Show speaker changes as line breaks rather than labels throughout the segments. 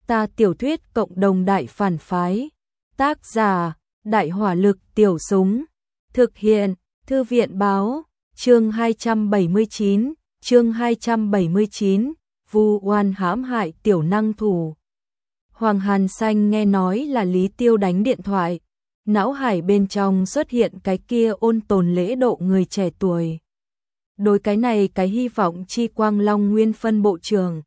Ta tiểu thuyết cộng đồng đại phản phái. Tác giả: Đại hỏa lực tiểu súng. Thực hiện: Thư viện báo. Chương 279, chương 279, Vu oan hãm hại tiểu năng thủ. Hoàng Hàn Xanh nghe nói là Lý Tiêu đánh điện thoại, não hải bên trong xuất hiện cái kia ôn tồn lễ độ người trẻ tuổi. Đối cái này cái hy vọng chi Quang Long nguyên phân bộ trưởng.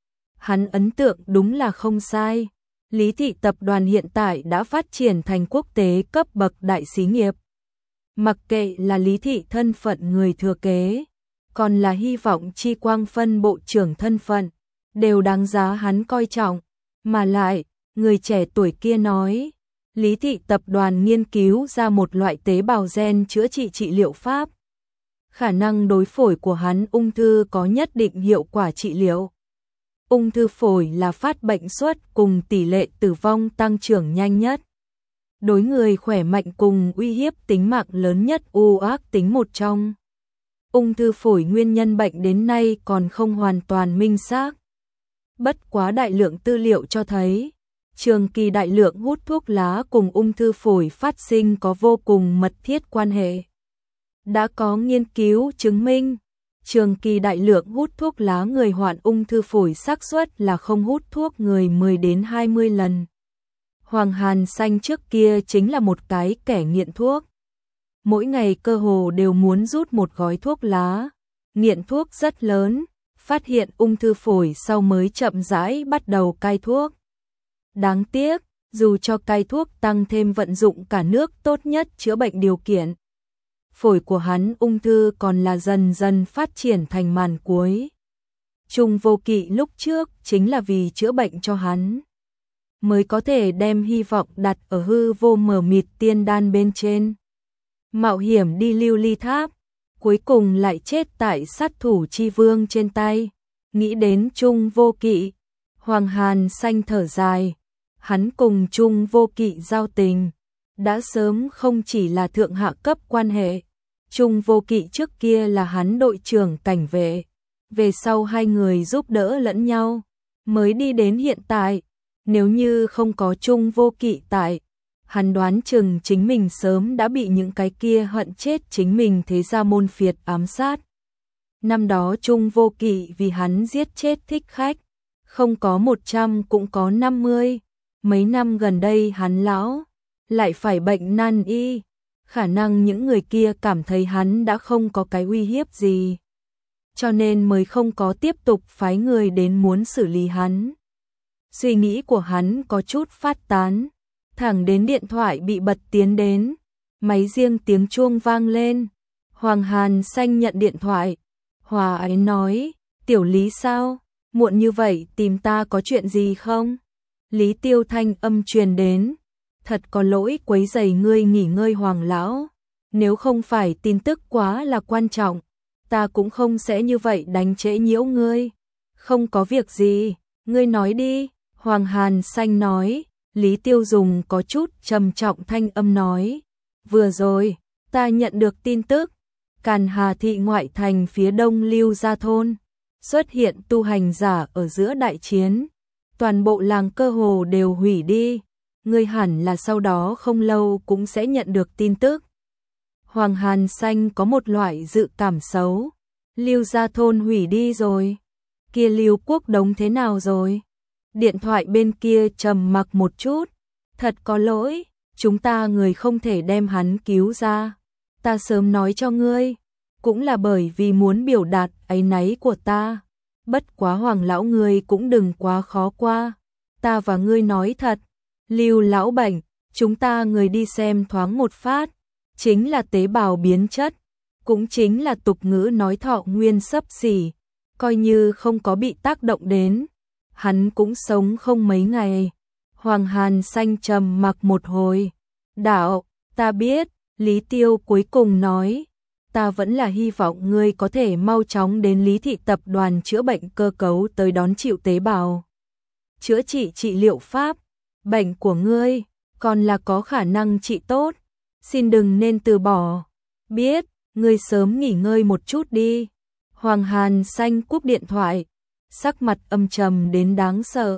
Hắn ấn tượng đúng là không sai. Lý thị tập đoàn hiện tại đã phát triển thành quốc tế cấp bậc đại xí nghiệp. Mặc kệ là Lý thị thân phận người thừa kế, còn là hy vọng chi Quang phân bộ trưởng thân phận, đều đáng giá hắn coi trọng. Mà lại, người trẻ tuổi kia nói, Lý thị tập đoàn nghiên cứu ra một loại tế bào gen chữa trị trị liệu pháp. Khả năng đối phổi của hắn ung thư có nhất định hiệu quả trị liệu. Ung thư phổi là phát bệnh suất cùng tỷ lệ tử vong tăng trưởng nhanh nhất. Đối người khỏe mạnh cùng uy hiếp tính mạng lớn nhất ác tính một trong. Ung thư phổi nguyên nhân bệnh đến nay còn không hoàn toàn minh xác. Bất quá đại lượng tư liệu cho thấy, trường kỳ đại lượng hút thuốc lá cùng ung thư phổi phát sinh có vô cùng mật thiết quan hệ. Đã có nghiên cứu chứng minh, trường kỳ đại lượng hút thuốc lá người hoạn ung thư phổi xác suất là không hút thuốc người 10 đến 20 lần. Hoàng Hàn Xanh trước kia chính là một cái kẻ nghiện thuốc. Mỗi ngày cơ hồ đều muốn rút một gói thuốc lá, nghiện thuốc rất lớn, phát hiện ung thư phổi sau mới chậm rãi bắt đầu cai thuốc. Đáng tiếc, dù cho cai thuốc tăng thêm vận dụng cả nước tốt nhất chữa bệnh điều kiện, phổi của hắn ung thư còn là dần dần phát triển thành màn cuối. Trung Vô Kỵ lúc trước chính là vì chữa bệnh cho hắn, mới có thể đem hy vọng đặt ở hư vô mờ mịt tiên đan bên trên. Mạo hiểm đi Lưu Ly Tháp, cuối cùng lại chết tại sát thủ chi vương trên tay. Nghĩ đến Trung Vô Kỵ, Hoàng Hàn Xanh thở dài. Hắn cùng Trung Vô Kỵ giao tình đã sớm không chỉ là thượng hạ cấp quan hệ. Trung Vô Kỵ trước kia là hắn đội trưởng cảnh vệ, về sau hai người giúp đỡ lẫn nhau, mới đi đến hiện tại. Nếu như không có Trung Vô Kỵ tại, hắn đoán chừng chính mình sớm đã bị những cái kia hận chết chính mình thế gia môn phiệt ám sát. Năm đó Trung Vô Kỵ vì hắn giết chết thích khách, không có 100 cũng có 50. Mấy năm gần đây hắn lão lại phải bệnh nan y, khả năng những người kia cảm thấy hắn đã không có cái uy hiếp gì, cho nên mới không có tiếp tục phái người đến muốn xử lý hắn. Suy nghĩ của hắn có chút phát tán, thẳng đến điện thoại bị bật tiến đến, máy riêng tiếng chuông vang lên. Hoàng Hàn Xanh nhận điện thoại, hòa ái nói, tiểu Lý sao, muộn như vậy tìm ta có chuyện gì không? Lý Tiêu thanh âm truyền đến, thật có lỗi quấy rầy ngươi nghỉ ngơi Hoàng lão, nếu không phải tin tức quá là quan trọng, ta cũng không sẽ như vậy đánh trễ nhiễu ngươi. Không có việc gì, ngươi nói đi. Hoàng Hàn Xanh nói. Lý Tiêu dùng có chút trầm trọng thanh âm nói, vừa rồi ta nhận được tin tức, Càn Hà thị ngoại thành phía đông Lưu Gia thôn xuất hiện tu hành giả ở giữa đại chiến, toàn bộ làng cơ hồ đều hủy đi, ngươi hẳn là sau đó không lâu cũng sẽ nhận được tin tức. Hoàng Hàn Xanh có một loại dự cảm xấu, Lưu Gia thôn hủy đi rồi, kia Lưu Quốc Đống thế nào rồi? Điện thoại bên kia trầm mặc một chút, thật có lỗi, chúng ta người không thể đem hắn cứu ra. Ta sớm nói cho ngươi, cũng là bởi vì muốn biểu đạt áy náy của ta. Bất quá Hoàng lão ngươi cũng đừng quá khó qua. Ta và ngươi nói thật, Lưu lão bệnh, chúng ta người đi xem thoáng một phát, chính là tế bào biến chất, cũng chính là tục ngữ nói thọ nguyên xấp xỉ, coi như không có bị tác động đến, hắn cũng sống không mấy ngày. Hoàng Hàn Xanh trầm mặc một hồi. Đạo, ta biết, Lý Tiêu cuối cùng nói, ta vẫn là hy vọng ngươi có thể mau chóng đến Lý thị tập đoàn chữa bệnh cơ cấu tới đón chịu tế bào. Chữa trị trị liệu pháp, bệnh của ngươi, còn là có khả năng trị tốt, xin đừng nên từ bỏ. Biết, ngươi sớm nghỉ ngơi một chút đi. Hoàng Hàn Xanh cúp điện thoại, sắc mặt âm trầm đến đáng sợ.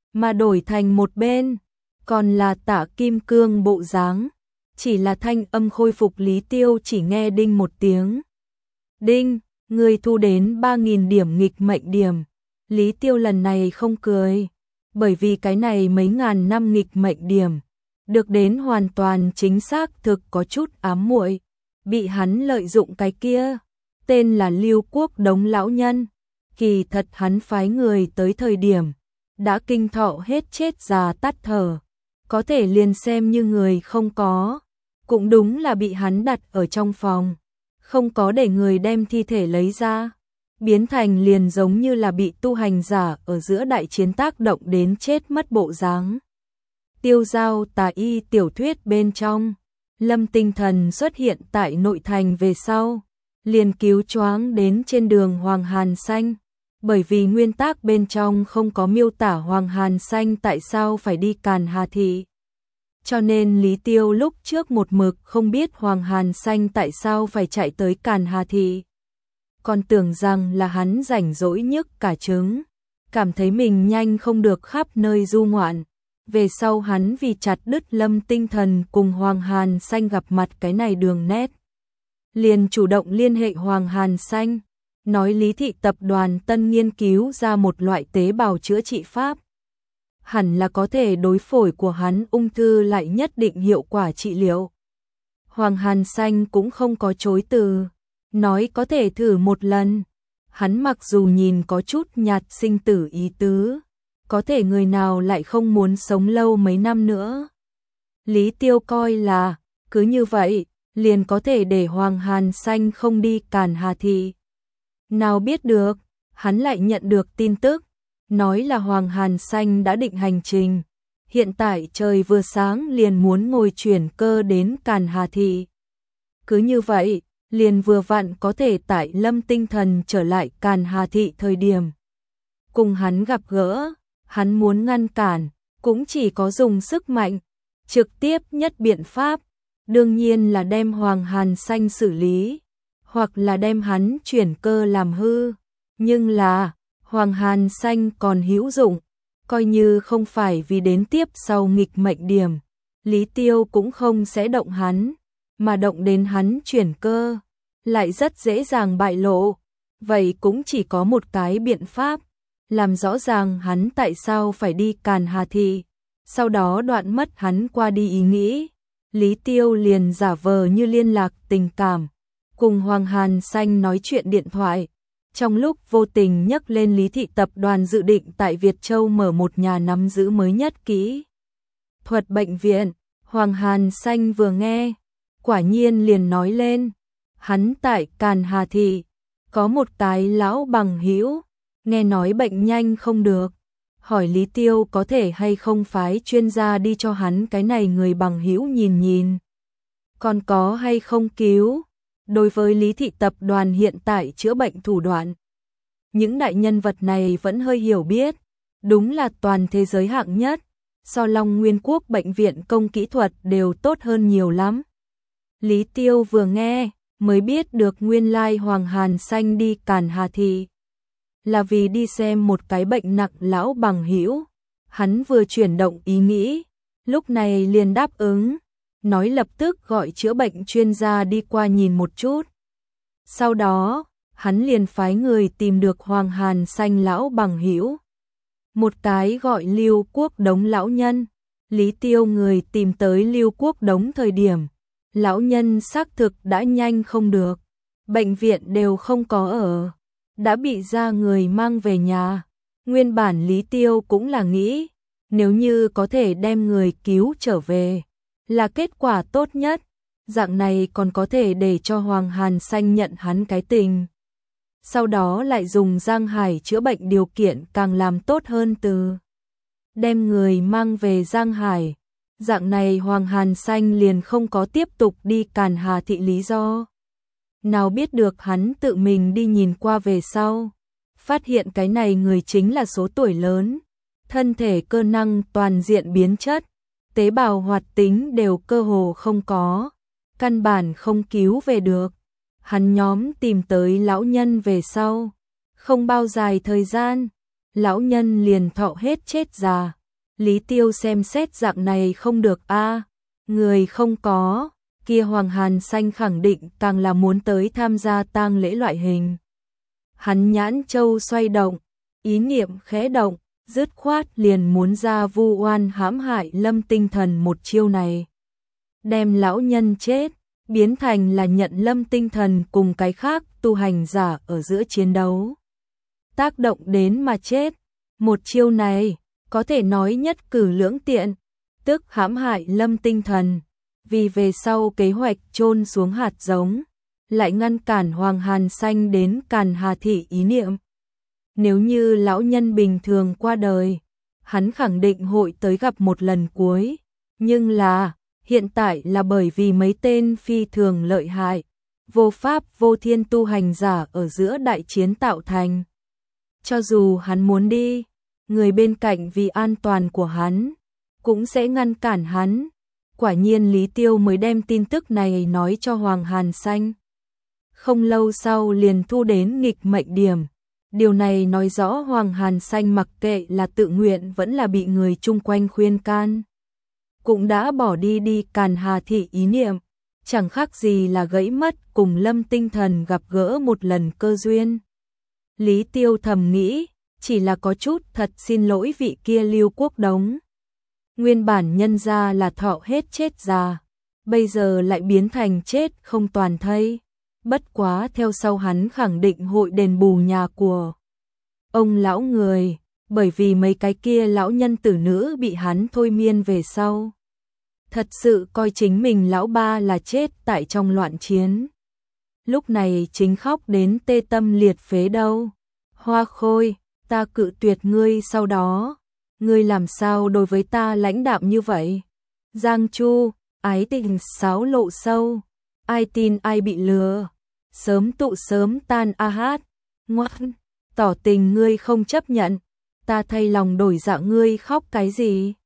mà đổi thành một bên, còn là Tạ Kim Cương bộ dáng. Chỉ là thanh âm khôi phục Lý Tiêu chỉ nghe đinh một tiếng. Đinh, người thu đến 3.000 điểm nghịch mệnh điểm. Lý Tiêu lần này không cười, bởi vì cái này mấy ngàn năm nghịch mệnh điểm, được đến hoàn toàn chính xác thực có chút ám muội, bị hắn lợi dụng cái kia, tên là Lưu Quốc Đống lão nhân, kỳ thật hắn phái người tới thời điểm, đã kinh thọ hết chết già tắt thở, có thể liền xem như người không có, cũng đúng là bị hắn đặt ở trong phòng, không có để người đem thi thể lấy ra, biến thành liền giống như là bị tu hành giả ở giữa đại chiến tác động đến chết mất bộ dáng. Tiêu giao tà y tiểu thuyết bên trong, Lâm Tinh Thần xuất hiện tại nội thành về sau, liền cứu choáng đến trên đường Hoàng Hàn Xanh, bởi vì nguyên tác bên trong không có miêu tả Hoàng Hàn Xanh tại sao phải đi Càn Hà Thị. Cho nên Lý Tiêu lúc trước một mực không biết Hoàng Hàn Xanh tại sao phải chạy tới Càn Hà Thị. Còn tưởng rằng là hắn rảnh rỗi nhức cả trứng, cảm thấy mình nhanh không được khắp nơi du ngoạn. Về sau hắn vì chặt đứt Lâm Tinh Thần cùng Hoàng Hàn Xanh gặp mặt cái này đường nét, liền chủ động liên hệ Hoàng Hàn Xanh, nói Lý Thị tập đoàn tân nghiên cứu ra một loại tế bào chữa trị pháp. Hẳn là có thể đối phổi của hắn ung thư lại nhất định hiệu quả trị liệu. Hoàng Hàn Xanh cũng không có chối từ, nói có thể thử một lần. Hắn mặc dù nhìn có chút nhạt sinh tử ý tứ, có thể người nào lại không muốn sống lâu mấy năm nữa. Lý Tiêu coi là, cứ như vậy, liền có thể để Hoàng Hàn Xanh không đi Càn Hà Thị. Nào biết được, hắn lại nhận được tin tức, nói là Hoàng Hàn Xanh đã định hành trình, hiện tại trời vừa sáng liền muốn ngồi chuyển cơ đến Càn Hà Thị. Cứ như vậy, liền vừa vặn có thể tại Lâm Tinh Thần trở lại Càn Hà Thị thời điểm. Cùng hắn gặp gỡ, hắn muốn ngăn cản, cũng chỉ có dùng sức mạnh, trực tiếp nhất biện pháp, đương nhiên là đem Hoàng Hàn Xanh xử lý, hoặc là đem hắn chuyển cơ làm hư, nhưng là Hoàng Hàn Xanh còn hữu dụng, coi như không phải vì đến tiếp sau nghịch mệnh điểm, Lý Tiêu cũng không sẽ động hắn, mà động đến hắn chuyển cơ, lại rất dễ dàng bại lộ, vậy cũng chỉ có một cái biện pháp, làm rõ ràng hắn tại sao phải đi Càn Hà Thị, sau đó đoạn mất hắn qua đi ý nghĩ. Lý Tiêu liền giả vờ như liên lạc tình cảm, cùng Hoàng Hàn Xanh nói chuyện điện thoại. Trong lúc vô tình nhắc lên Lý Thị tập đoàn dự định tại Việt Châu mở một nhà nắm giữ mới nhất kỹ thuật bệnh viện, Hoàng Hàn Xanh vừa nghe, quả nhiên liền nói lên, hắn tại Càn Hà Thị có một cái lão bằng hữu, nghe nói bệnh nhanh không được, hỏi Lý Tiêu có thể hay không phái chuyên gia đi cho hắn cái này người bằng hữu nhìn nhìn, còn có hay không cứu. Đối với Lý Thị tập đoàn hiện tại chữa bệnh thủ đoạn, những đại nhân vật này vẫn hơi hiểu biết, đúng là toàn thế giới hạng nhất, so Long Nguyên Quốc bệnh viện công kỹ thuật đều tốt hơn nhiều lắm. Lý Tiêu vừa nghe, mới biết được nguyên lai Hoàng Hàn Xanh đi Càn Hà Thị là vì đi xem một cái bệnh nặng lão bằng hữu. Hắn vừa chuyển động ý nghĩ, lúc này liền đáp ứng, nói lập tức gọi chữa bệnh chuyên gia đi qua nhìn một chút. Sau đó, hắn liền phái người tìm được Hoàng Hàn Xanh lão bằng hữu. Một cái gọi Lưu Quốc Đống lão nhân. Lý Tiêu người tìm tới Lưu Quốc Đống thời điểm, lão nhân xác thực đã nhanh không được, bệnh viện đều không có ở, đã bị ra người mang về nhà. Nguyên bản Lý Tiêu cũng là nghĩ, nếu như có thể đem người cứu trở về, là kết quả tốt nhất, dạng này còn có thể để cho Hoàng Hàn Xanh nhận hắn cái tình. Sau đó lại dùng Giang Hải chữa bệnh điều kiện càng làm tốt hơn từ đem người mang về Giang Hải. Dạng này Hoàng Hàn Xanh liền không có tiếp tục đi Càn Hà Thị lý do. Nào biết được hắn tự mình đi nhìn qua về sau, phát hiện cái này người chính là số tuổi lớn, thân thể cơ năng toàn diện biến chất, tế bào hoạt tính đều cơ hồ không có, căn bản không cứu về được. Hắn nhóm tìm tới lão nhân về sau, không bao dài thời gian, lão nhân liền thọ hết chết già, Lý Tiêu xem xét dạng này không được a, người không có, kia Hoàng Hàn Xanh khẳng định càng là muốn tới tham gia tang lễ loại hình. Hắn nhãn châu xoay động, ý niệm khẽ động, dứt khoát liền muốn ra vu oan hãm hại Lâm Tinh Thần một chiêu này. Đem lão nhân chết, biến thành là nhận Lâm Tinh Thần cùng cái khác tu hành giả ở giữa chiến đấu. Tác động đến mà chết, một chiêu này, có thể nói nhất cử lưỡng tiện, tức hãm hại Lâm Tinh Thần, vì về sau kế hoạch chôn xuống hạt giống, lại ngăn cản Hoàng Hàn Xanh đến Càn Hà Thị ý niệm. Nếu như lão nhân bình thường qua đời, hắn khẳng định hội tới gặp một lần cuối, nhưng là, hiện tại là bởi vì mấy tên phi thường lợi hại, vô pháp vô thiên tu hành giả ở giữa đại chiến tạo thành. Cho dù hắn muốn đi, người bên cạnh vì an toàn của hắn, cũng sẽ ngăn cản hắn. Quả nhiên Lý Tiêu mới đem tin tức này nói cho Hoàng Hàn Xanh. Không lâu sau liền thu đến nghịch mệnh điểm. Điều này nói rõ Hoàng Hàn Xanh mặc kệ là tự nguyện vẫn là bị người chung quanh khuyên can, cũng đã bỏ đi Càn Hà Thị ý niệm, chẳng khác gì là gãy mất cùng Lâm Tinh Thần gặp gỡ một lần cơ duyên. Lý Tiêu thầm nghĩ, chỉ là có chút thật xin lỗi vị kia Lưu Quốc Đống. Nguyên bản nhân ra là thọ hết chết già, bây giờ lại biến thành chết không toàn thây. Bất quá theo sau hắn khẳng định hội đền bù nhà của ông lão người, bởi vì mấy cái kia lão nhân tử nữ bị hắn thôi miên về sau. Thật sự coi chính mình lão ba là chết tại trong loạn chiến. Lúc này chính khóc đến tê tâm liệt phế đâu. Hoa Khôi, ta cự tuyệt ngươi sau đó. Ngươi làm sao đối với ta lãnh đạm như vậy? Giang Chu, ái tình xáo lộ sâu. Ai tin ai bị lừa. Sớm tụ sớm tan a hát. Ngoan, tỏ tình ngươi không chấp nhận. Ta thay lòng đổi dạ ngươi khóc cái gì?